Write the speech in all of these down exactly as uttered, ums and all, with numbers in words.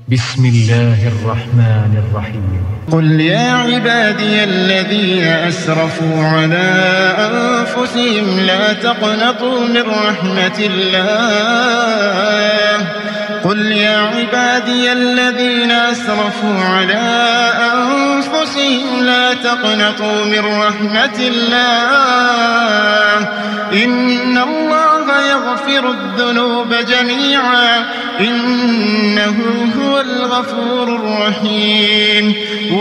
بسم الله الرحمن الرحيم. قل يا عبادي الذين أسرفوا على أنفسهم لا تقنطوا من رحمة الله قل يا عبادي الذين أسرفوا على أنفسهم لا تقنطوا من رحمة الله إن الله يغفر الذنوب جميعا إنه هو الغفور الرحيم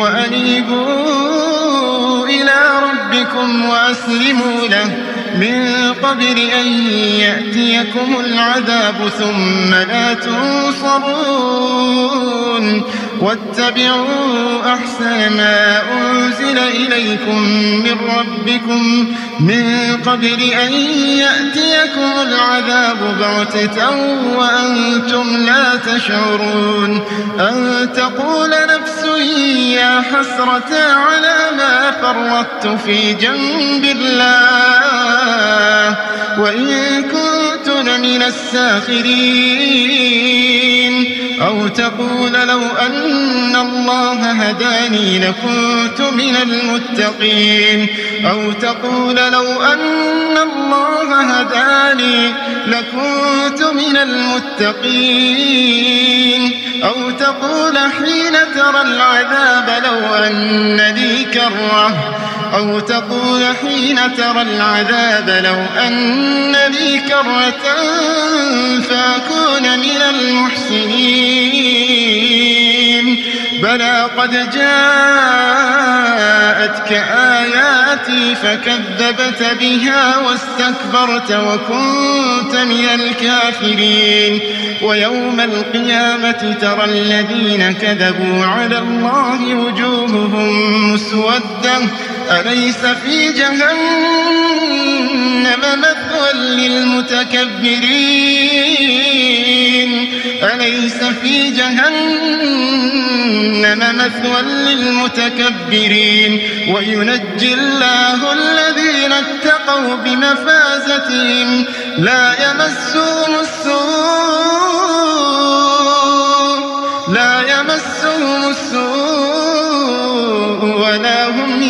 وأنيبوا إلى ربكم وأسلموا له من قبل أن يأتيكم العذاب ثم لا تنصرون واتبعوا أحسن ما أنزل إليكم من ربكم من قبل أن يأتيكم العذاب بغتة وأنتم لا تشعرون أن تقول نفس يا حسرة على ما فرطت في جنب الله وإن كنت لمن الساخرين أو تقول لو أن الله هداني لكنت من المتقين أو تقول لو أن الله هداني لكنت من المتقين أو تقول حين ترى العذاب لو أن لي كرة أو تقول حين ترى العذاب لو أن لي كرة فأكون من المحسنين بلى قد جاءتك آياتي فكذبت بها واستكبرت وكنت من الكافرين ويوم القيامة ترى الذين كذبوا على الله وجوههم مسودة أليس في جهنم مثوى للمتكبرين أليس في جهنم مثوى للمتكبرين وينجي الله الذين اتقوا بمفازتهم لا يمسهم السوء لا يمسهم السوء ولا هم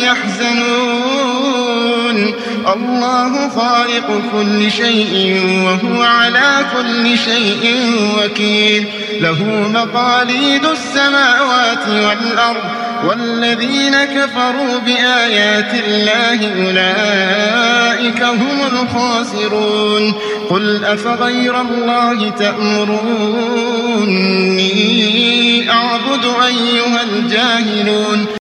يحزنون الله خالق كل شيء وهو على كل شيء وكيل له مقاليد السماوات والأرض والذين كفروا بآيات الله أولئك هم الخاسرون قل أفغير الله تأمروني أعبد أيها الجاهلون